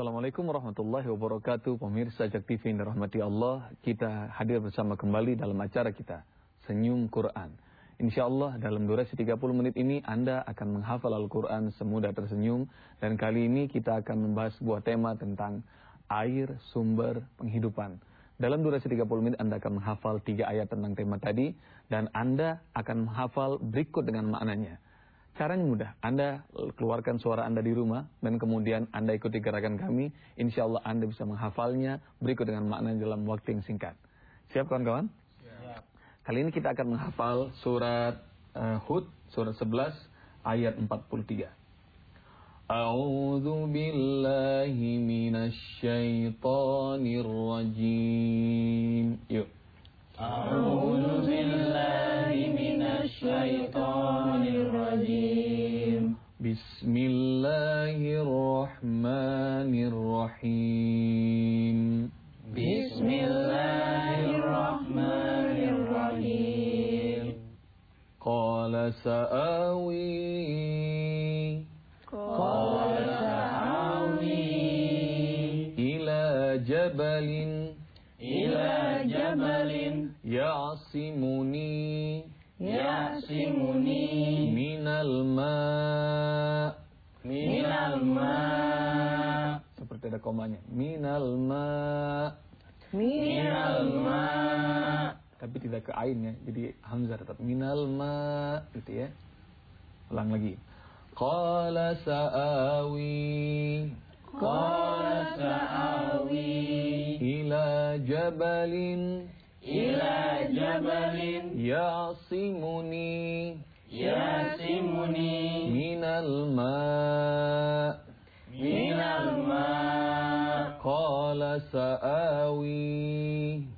Assalamualaikum warahmatullahi wabarakatuh. Pemirsa Jak TV yang dirahmati Allah, kita hadir bersama kembali dalam acara kita Senyum Quran. InsyaAllah dalam durasi 30 menit ini Anda akan menghafal Al-Quran semudah tersenyum. Dan kali ini kita akan membahas sebuah tema tentang air sumber penghidupan. Dalam durasi 30 menit Anda akan menghafal 3 ayat tentang tema tadi, dan Anda akan menghafal berikut dengan maknanya. Caranya mudah, Anda keluarkan suara Anda di rumah dan kemudian Anda ikuti gerakan kami. Insya Allah Anda bisa menghafalnya berikut dengan makna dalam waktu yang singkat. Siap kawan-kawan? Siap. Kali ini kita akan menghafal surat Hud, surat 11 ayat 43. A'udzu billahi minasy syaithanir rajim. Yuk. A'udzu billahi minasy syaithanir rajim. Bismillahirrahmanirrahim. Bismillahirrahmanirrahim. Qala sa'awi ila jabalin Ya'simuni minal ma'. Seperti ada komanya. Minal ma'. Tapi tidak ke ain ya. Jadi hamzah tetap minal ma' gitu ya. Ulang lagi. Qala sa'awi ila jabalin Ya'simuni minal ma' Qala sa'awi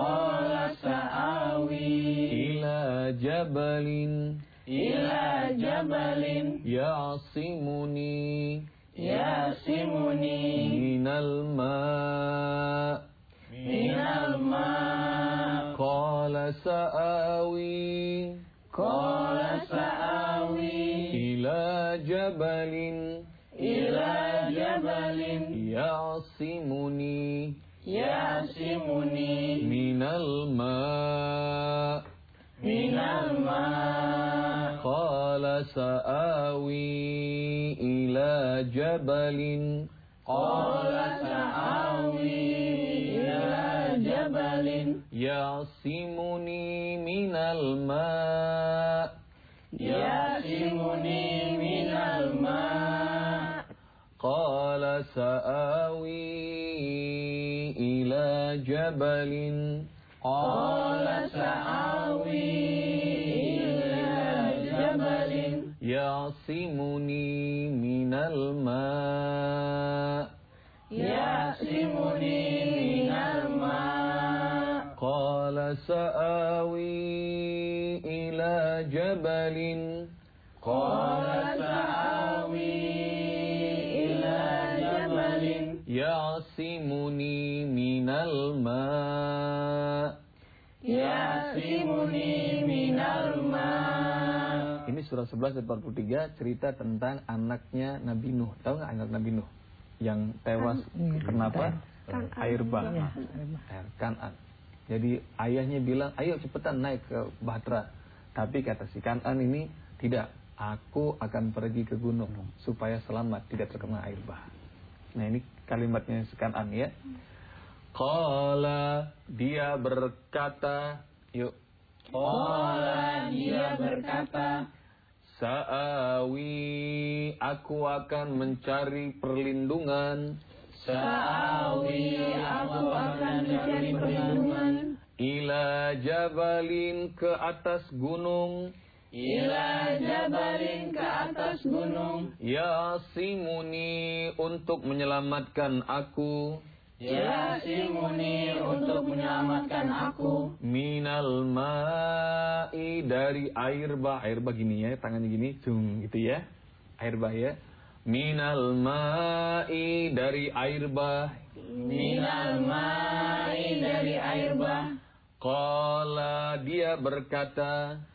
ila jabalin Ya'simuni minal ma' Qala sa'awi ila jabalin Ya'simuni minal ma' Qala sa'awi ila jabalin Ya'simuni minal ma' Qala sa'awi ila jabalin Ya'simuni minal ma' Qala sa'awi ila jabalin Ya'simuni minal ma' Ini surah 11 ayat 43 cerita tentang anaknya Nabi Nuh. Tahu nggak anak Nabi Nuh yang tewas kenapa? Air bah. Kan'an. Jadi ayahnya bilang, ayo cepetan naik ke Bahtera. Tapi kata si Kan'an ini, tidak, aku akan pergi ke gunung supaya selamat, tidak terkena air bah. Nah ini kalimatnya si Kan'an ya. Qala, dia berkata, yuk. Qala, dia berkata, Sa'awi, aku akan mencari perlindungan. Ila jabalin, ke atas gunung. Ya'simuni, untuk menyelamatkan aku. Minal ma'i, dari air bah. Air bah gini ya, tangannya gini, cung gitu ya. Air bah ya. Minal ma'i, dari air bah. Qala, dia berkata.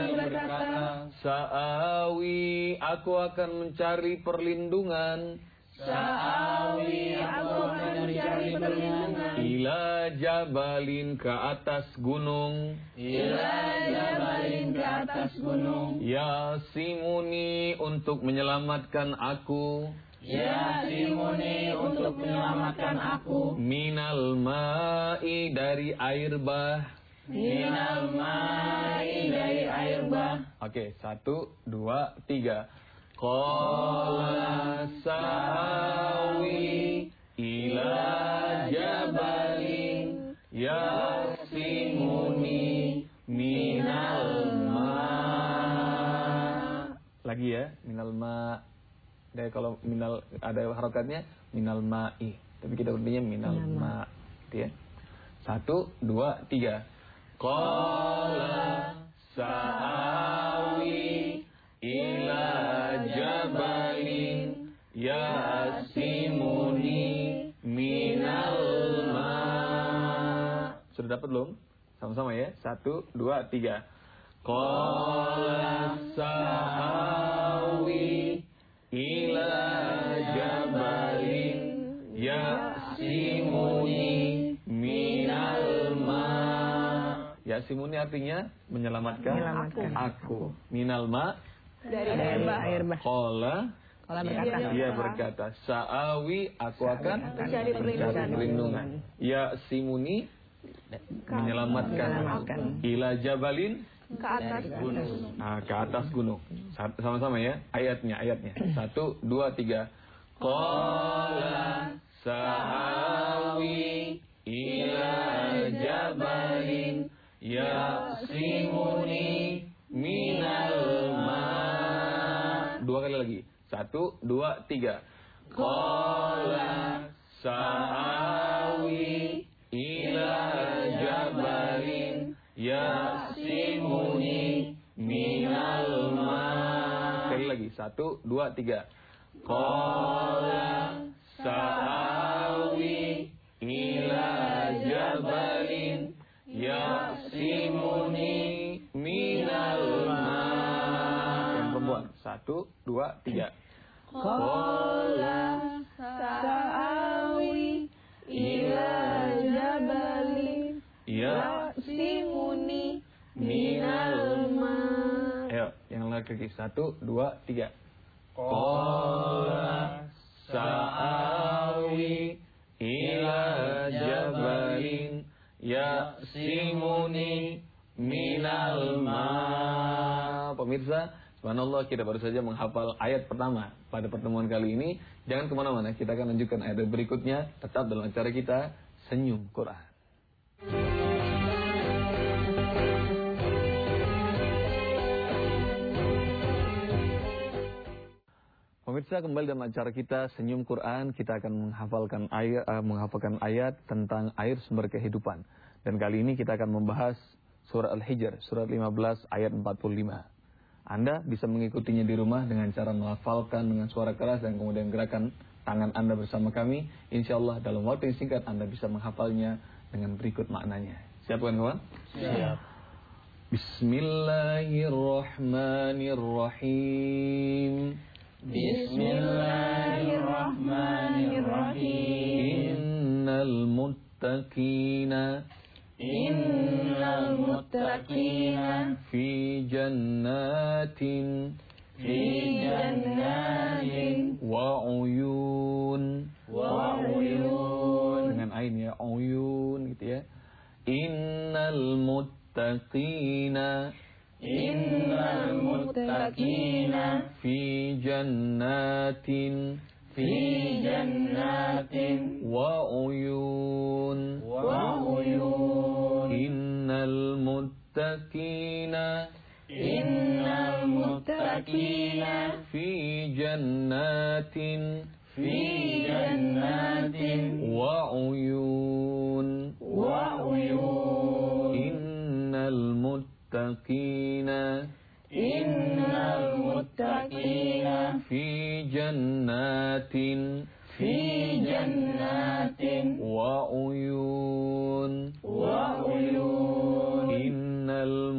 Sa'awi, aku akan mencari perlindungan. Sa'awi, aku akan mencari perlindungan. Ila jabalin, ke atas gunung. Ila jabalin, ke atas gunung. Yasimuni, untuk menyelamatkan aku. Yasimuni, untuk menyelamatkan aku. Minal ma'i, dari air bah. Minal ma'i, dari air bah. Oke, 1, 2, 3. Qala sa'awi ila jabalin yasimuni minal ma. Lagi ya, minal ma. Dari kalau minal ada harokatnya minal ma'i, tapi kita berdua minal ma, gitu ya. 1, 2, 3. Qala sa'awi ila jabalin yasimuni minal ma. Sudah dapat belum? Sama-sama ya. 1, 2, 3. Qala sa'awi ila jabalin yasimuni minal ma. Yasimuni artinya menyelamatkan aku. Minal ma, dari air bah. Qala, dia berkata, sa'awi, aku akan mencari perlindungan. Yasimuni, menyelamatkan aku. Ila jabalin, Ke atas gunung. nah, ke atas gunung. Sama-sama ya, ayatnya. 1, 2, 3. Qala sa'awi ila jabalin yasimuni minal ma. 2 kali lagi. 1, 2, 3. Qala sa'awi ila jabalin yasimuni minal ma. Sekali lagi. 1, 2, 3. Qala sa'awi ila jabalin yasimuni minal ma. Yang perempuan. 1, 2, 3. Qala sa'awi ila jabalin yasimuni minal ma. Ayo, yang lagi. 1, 2, 3. Qala sa'awi ila jabalin yasimuni minal ma. Pemirsa, subhanallah, kita baru saja menghafal ayat pertama pada pertemuan kali ini. Jangan kemana-mana, kita akan lanjutkan ayat berikutnya. Tetap dalam acara kita Senyum Quran. Pemirsa, kembali dalam acara kita Senyum Quran. Kita akan menghafalkan ayat tentang air sumber kehidupan. Dan kali ini kita akan membahas surah Al-Hijr, surat 15 ayat 45. Anda bisa mengikutinya di rumah dengan cara melafalkan dengan suara keras dan kemudian gerakan tangan Anda bersama kami. Insya Allah dalam waktu yang singkat Anda bisa menghafalnya dengan berikut maknanya. Siap kan kawan? Siap. Bismillahirrahmanirrahim. Bismillahirrahmanirrahim. Innal muttaqina fi jannatin wa uyun. Dengan ain ya, uyun gitu ya. Innal muttaqina fi jannatin wa uyun. Innal muttaqina fi jannatin wa uyun. Innal muttaqina fi jannatin wa uyun. Innal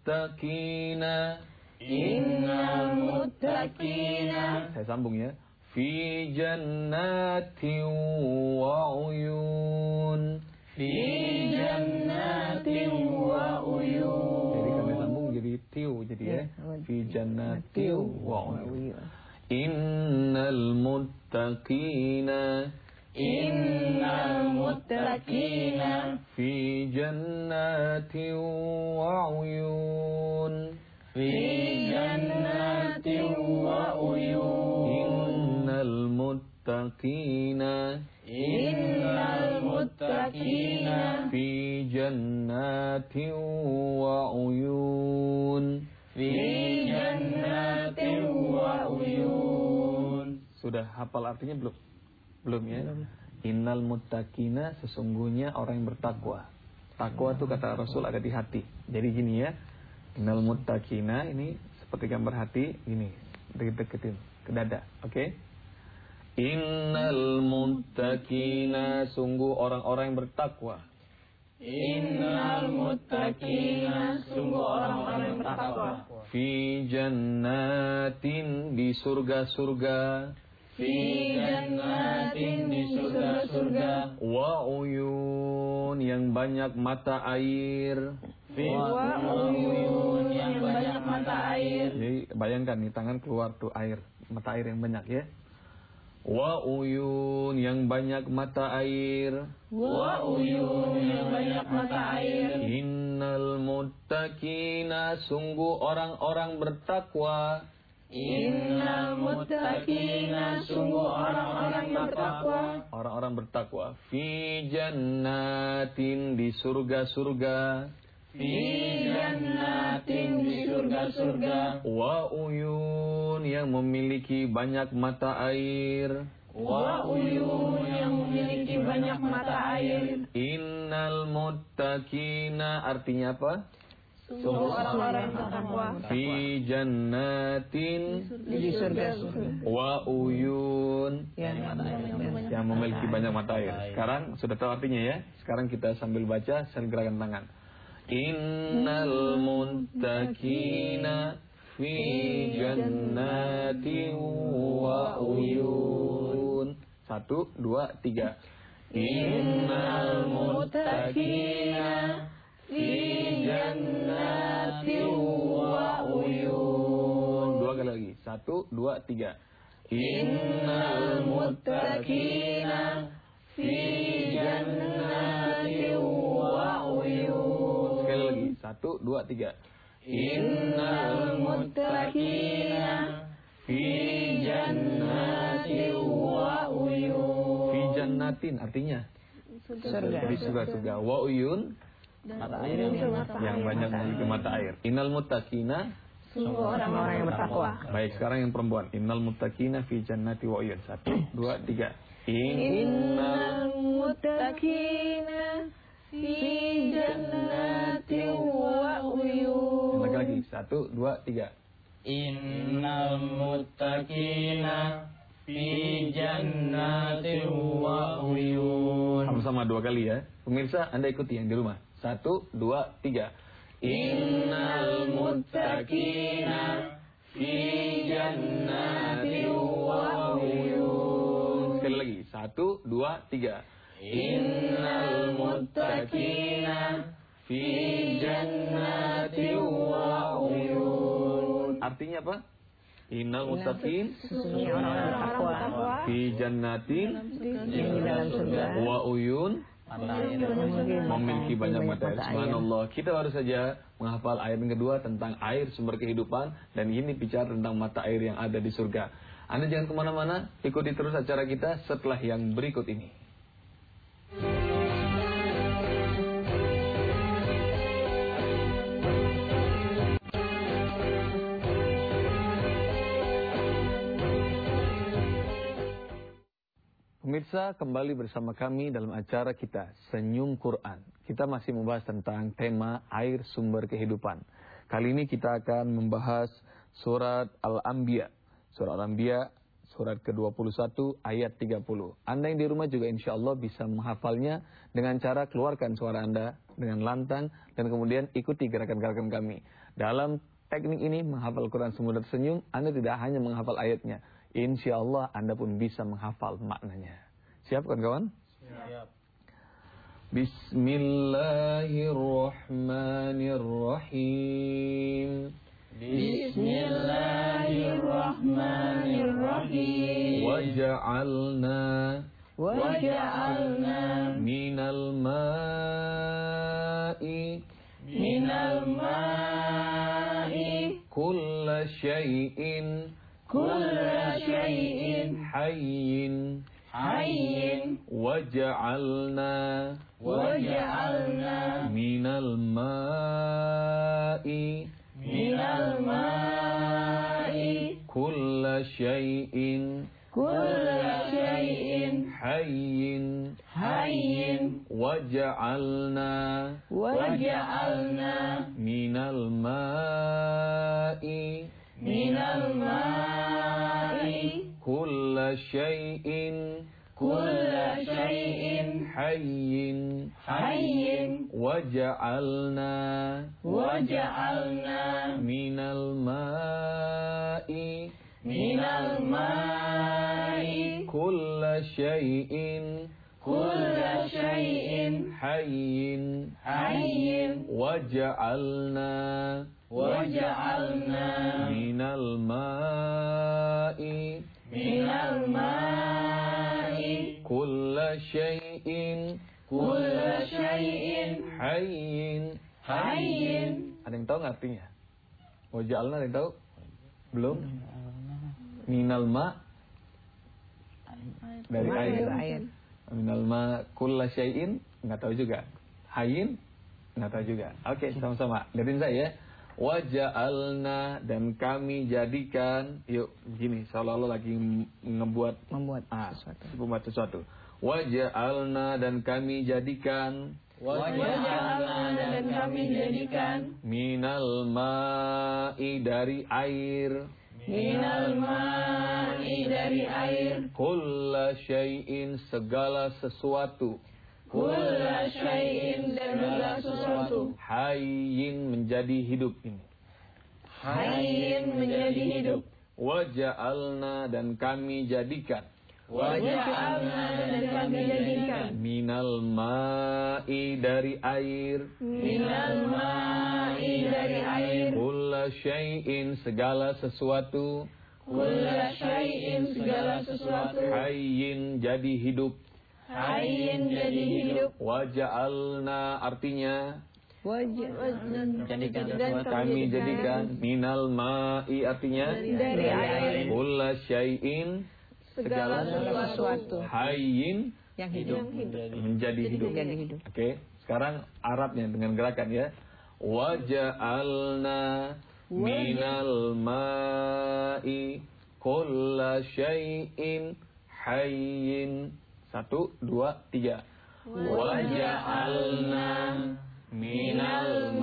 muttaqina. Saya sambung ya. fi jannatin wa uyun. Fi jannatin wa uyun. Jadi kami sambung jadi tiu jadi ya. Fi jannatin wa uyun. Innal muttaqina fi jannatin wa uyun. Fi jannatin wa uyun. Innal muttaqina fi jannatin wa uyun. Fi jannatin wa uyun. Sudah hafal artinya belum? Belum ya? Innal muttaqina, sesungguhnya orang yang bertakwa. Takwa itu kata Rasul ada di hati. Jadi gini ya. Innal muttaqina ini seperti gambar hati ini, deketin ke dada, oke? Innal muttaqina, sungguh orang-orang yang bertakwa. Innal muttaqina, sungguh orang-orang yang bertakwa. Fi jannatin, di surga-surga. Fi jannatin, di surga-surga. Wa uyun, yang banyak mata air. Wa uyun, yang banyak mata air. Jadi bayangkan nih tangan keluar tuh air, mata air yang banyak ya. Wa uyun, yang banyak mata air. Wa uyun, yang banyak mata air. Innal muttaqina, sungguh orang-orang bertakwa. Innal muttaqina, sungguh orang-orang bertakwa. Orang-orang bertakwa. Fi jannatin, di surga-surga. Fi jannatin, di surga-surga. Wa uyun, yang memiliki banyak mata air. Wa uyun, yang memiliki banyak mata air. Innal muttaqina, artinya apa? Sungguh orang-orang yang bertakwa. Fi jannatin, Di surga-surga. wa uyun, yang memiliki banyak mata air. Sekarang sudah tahu artinya ya. Sekarang kita sambil baca sambil gerakan tangan. Innal muttaqina fi jannatin wa uyun. 1, 2, 3. Innal muttaqina fi jannatin wa uyun. 2 kali lagi. 1, 2, 3. Innal muttaqina fi jannatin wa uyun. Sekali lagi. 1, 2, 3. Innal muttaqina fi jannatin wa uyun. Fi jannatin artinya di surga-surga. Wa uyun, Mata air yang banyak memiliki mata air. Innal muttaqina, sungguh orang-orang yang bertakwa. baik sekarang yang perempuan. Innal muttaqina fi jannati wa uyun. 1, 2, 3. Innal muttaqina fi jannatin wa uyun. lagi. 1, 2, 3. Innal muttaqina fi jannatin wa uyun. Sama-sama 2 kali ya. Pemirsa, Anda ikuti yang di rumah. 1, 2, 3. Innal muttaqina fi jannatin wa uyun. Sekali lagi. 1, 2, 3. Innal muttaqina fi jannatin wa uyun. Artinya apa? Innal muttaqin Sesungguhnya orang-orang bertakwa fi jannatin di dalam surga wa uyun, memiliki banyak mata air. Subhanallah. Kita baru saja menghafal ayat yang kedua tentang air sumber kehidupan, dan ini bicara tentang mata air yang ada di surga. Anda jangan kemana-mana, ikuti terus acara kita setelah yang berikut ini. Pemirsa, kembali bersama kami dalam acara kita Senyum Quran. Kita masih membahas tentang tema air sumber kehidupan. Kali ini kita akan membahas surat Al-Anbiya. Surat Al-Anbiya, surat ke-21 ayat 30. Anda yang di rumah juga insya Allah bisa menghafalnya dengan cara keluarkan suara Anda dengan lantang dan kemudian ikuti gerakan-gerakan kami. Dalam teknik ini menghafal Quran sambil tersenyum, Anda tidak hanya menghafal ayatnya. insya Allah Anda pun bisa menghafal maknanya. Siap kawan-kawan? Siap. Bismillahirrahmanirrahim. Bismillahirrahmanirrahim. Waja'alna minal ma'i kulla syai'in hayyin waja'alna minal ma'i kulla syai'in hayyin waja'alna minal ma'i kulla syai'in hayyin waja'alna minal ma'i kulla syai'in hayyin waja'alna minal ma'i kulla syai'in hayyin. Ada yang tahu nggak artinya? Waja'alna ada yang tahu? Belum? Minal ma dari air. Minal ma kulla syai'in nggak tahu juga. Hayyin nggak tahu juga. Oke, sama-sama. Lihatin saya. Waja'alna dan kami jadikan. Yuk, gini, seolah-olah lagi membuat sesuatu. Waja'alna dan kami jadikan. Minal ma'i dari air. Kulla syai'in segala sesuatu. Hayyin menjadi hidup ini. Waja'alna dan kami jadikan. Minal ma'i dari air. Kulla syai'in segala sesuatu. Hayyin jadi hidup. Waja'alna artinya kami jadikan. Minal ma'i artinya dari air. Kulla syai'in segala sesuatu. Hayyin yang hidup. Menjadi hidup. Oke, sekarang Arabnya dengan gerakan ya. Waja'alna minal ma'i kulla syai'in hayyin. 1, 2, 3. Waja'alna minal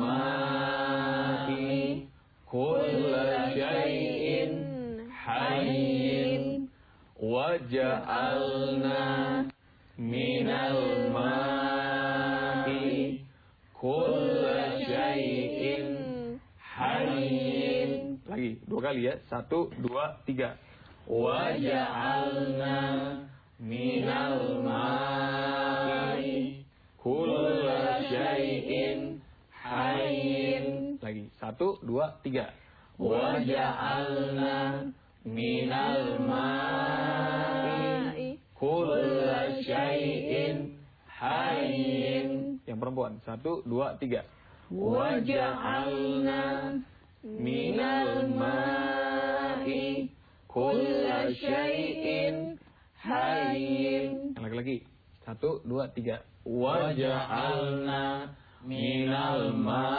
ma'i kulla syai'in hayyin. Waja'alna minal ma'i kulla syai'in hayyin. Lagi, 2 kali ya. 1, 2, 3. Waja'alna minal ma'i kulla syai'in hayyin. Lagi, 1, 2, 3. Waja'alna minal ma'i kulla syai'in hayyin. Yang perempuan, 1, 2, 3. Waja'alna minal ma'i kulla syai'in hayyin. Lagi-lagi. 1, 2, 3. Waja'alna minal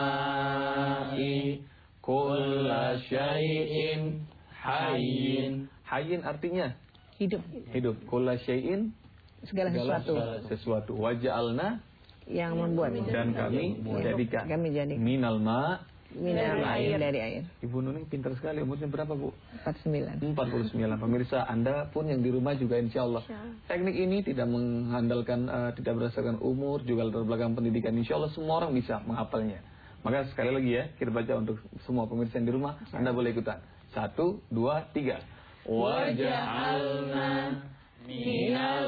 ma'i kulla syai'in hayyin. Hayyin artinya Hidup. Kulla syai'in Segala sesuatu. Waja'alna yang membuat. Dan kami jadikan. Minal ma' Minal air, dari air. Ibu Nuning pintar sekali. Umurnya berapa, Bu? 49. 49. Pemirsa, Anda pun yang di rumah juga insya Allah. Teknik ini tidak mengandalkan, tidak berdasarkan umur, juga latar belakang pendidikan. Insya Allah semua orang bisa menghafalnya. Maka sekali lagi ya, kita baca untuk semua pemirsa yang di rumah. Anda boleh ikutan. 1, 2, 3. Waja'alna minal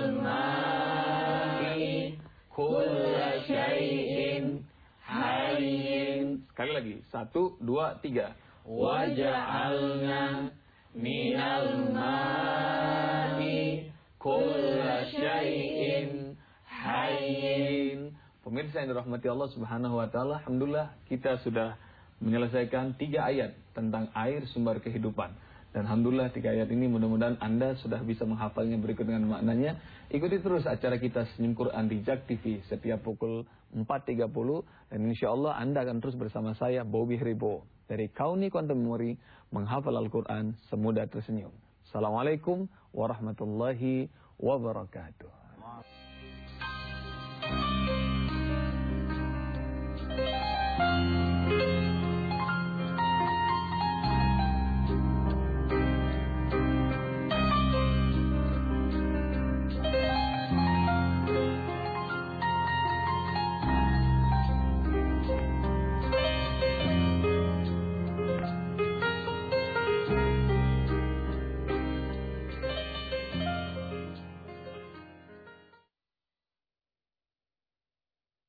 ma'i kulla syai'in hayyin. Sekali lagi, 1, 2, 3. Waja'alna minal ma'i kulla syai'in hayyin. Pemirsa yang dirahmati Allah Subhanahu wa taala, alhamdulillah kita sudah menyelesaikan 3 ayat tentang air sumber kehidupan. Dan alhamdulillah 3 ayat ini mudah-mudahan Anda sudah bisa menghafalnya berikut dengan maknanya. Ikuti terus acara kita Senyum Quran di JAK TV setiap pukul 4.30 dan insyaallah Anda akan terus bersama saya Bobby Hribo dari Kauni Quantum Memory menghafal Al-Quran semudah tersenyum. Assalamualaikum warahmatullahi wabarakatuh.